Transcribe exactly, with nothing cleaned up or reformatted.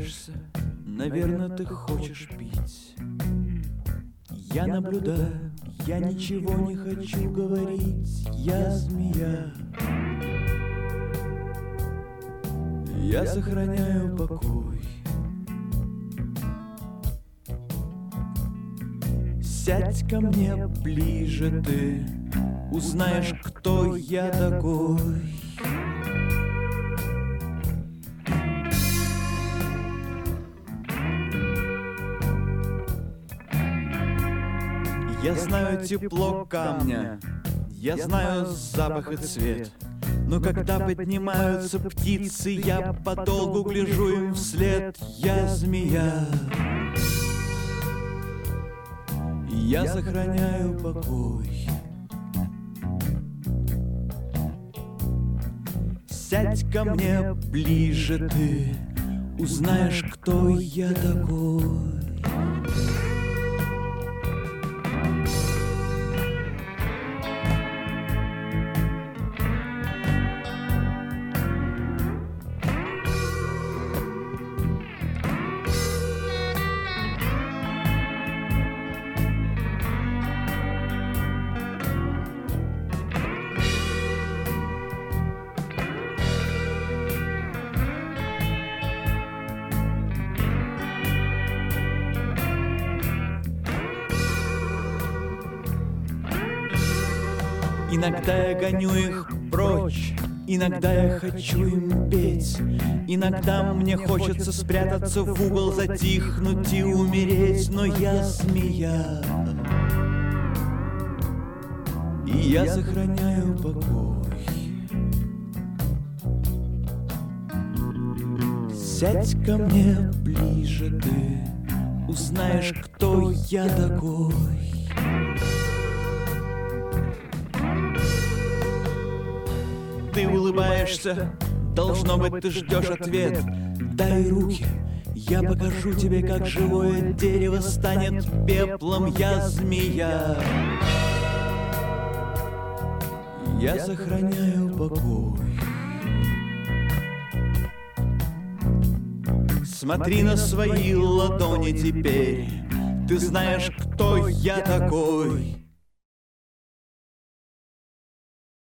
улыбаешься, наверное, ты хочешь пить. Я наблюдаю, я ничего не хочу говорить. Я змея, я сохраняю покой. Сядь ко мне ближе, ты узнаешь, кто я такой. Я знаю тепло камня, я знаю запах и цвет. Но когда поднимаются птицы, я подолгу гляжу им вслед. Я змея, я сохраняю покой. Сядь ко мне ближе, ты узнаешь, кто я такой. Иногда я гоню их прочь, иногда я хочу им петь. Иногда мне хочется спрятаться в угол, затихнуть и умереть. Но я змея, и я сохраняю покой. Сядь ко мне ближе, ты узнаешь, кто я такой. Ты улыбаешься, должно быть, ты ждешь ответ. Дай руки, я покажу тебе, как живое дерево станет пеплом. Я змея, я сохраняю покой. Смотри на свои ладони теперь, ты знаешь, кто я такой.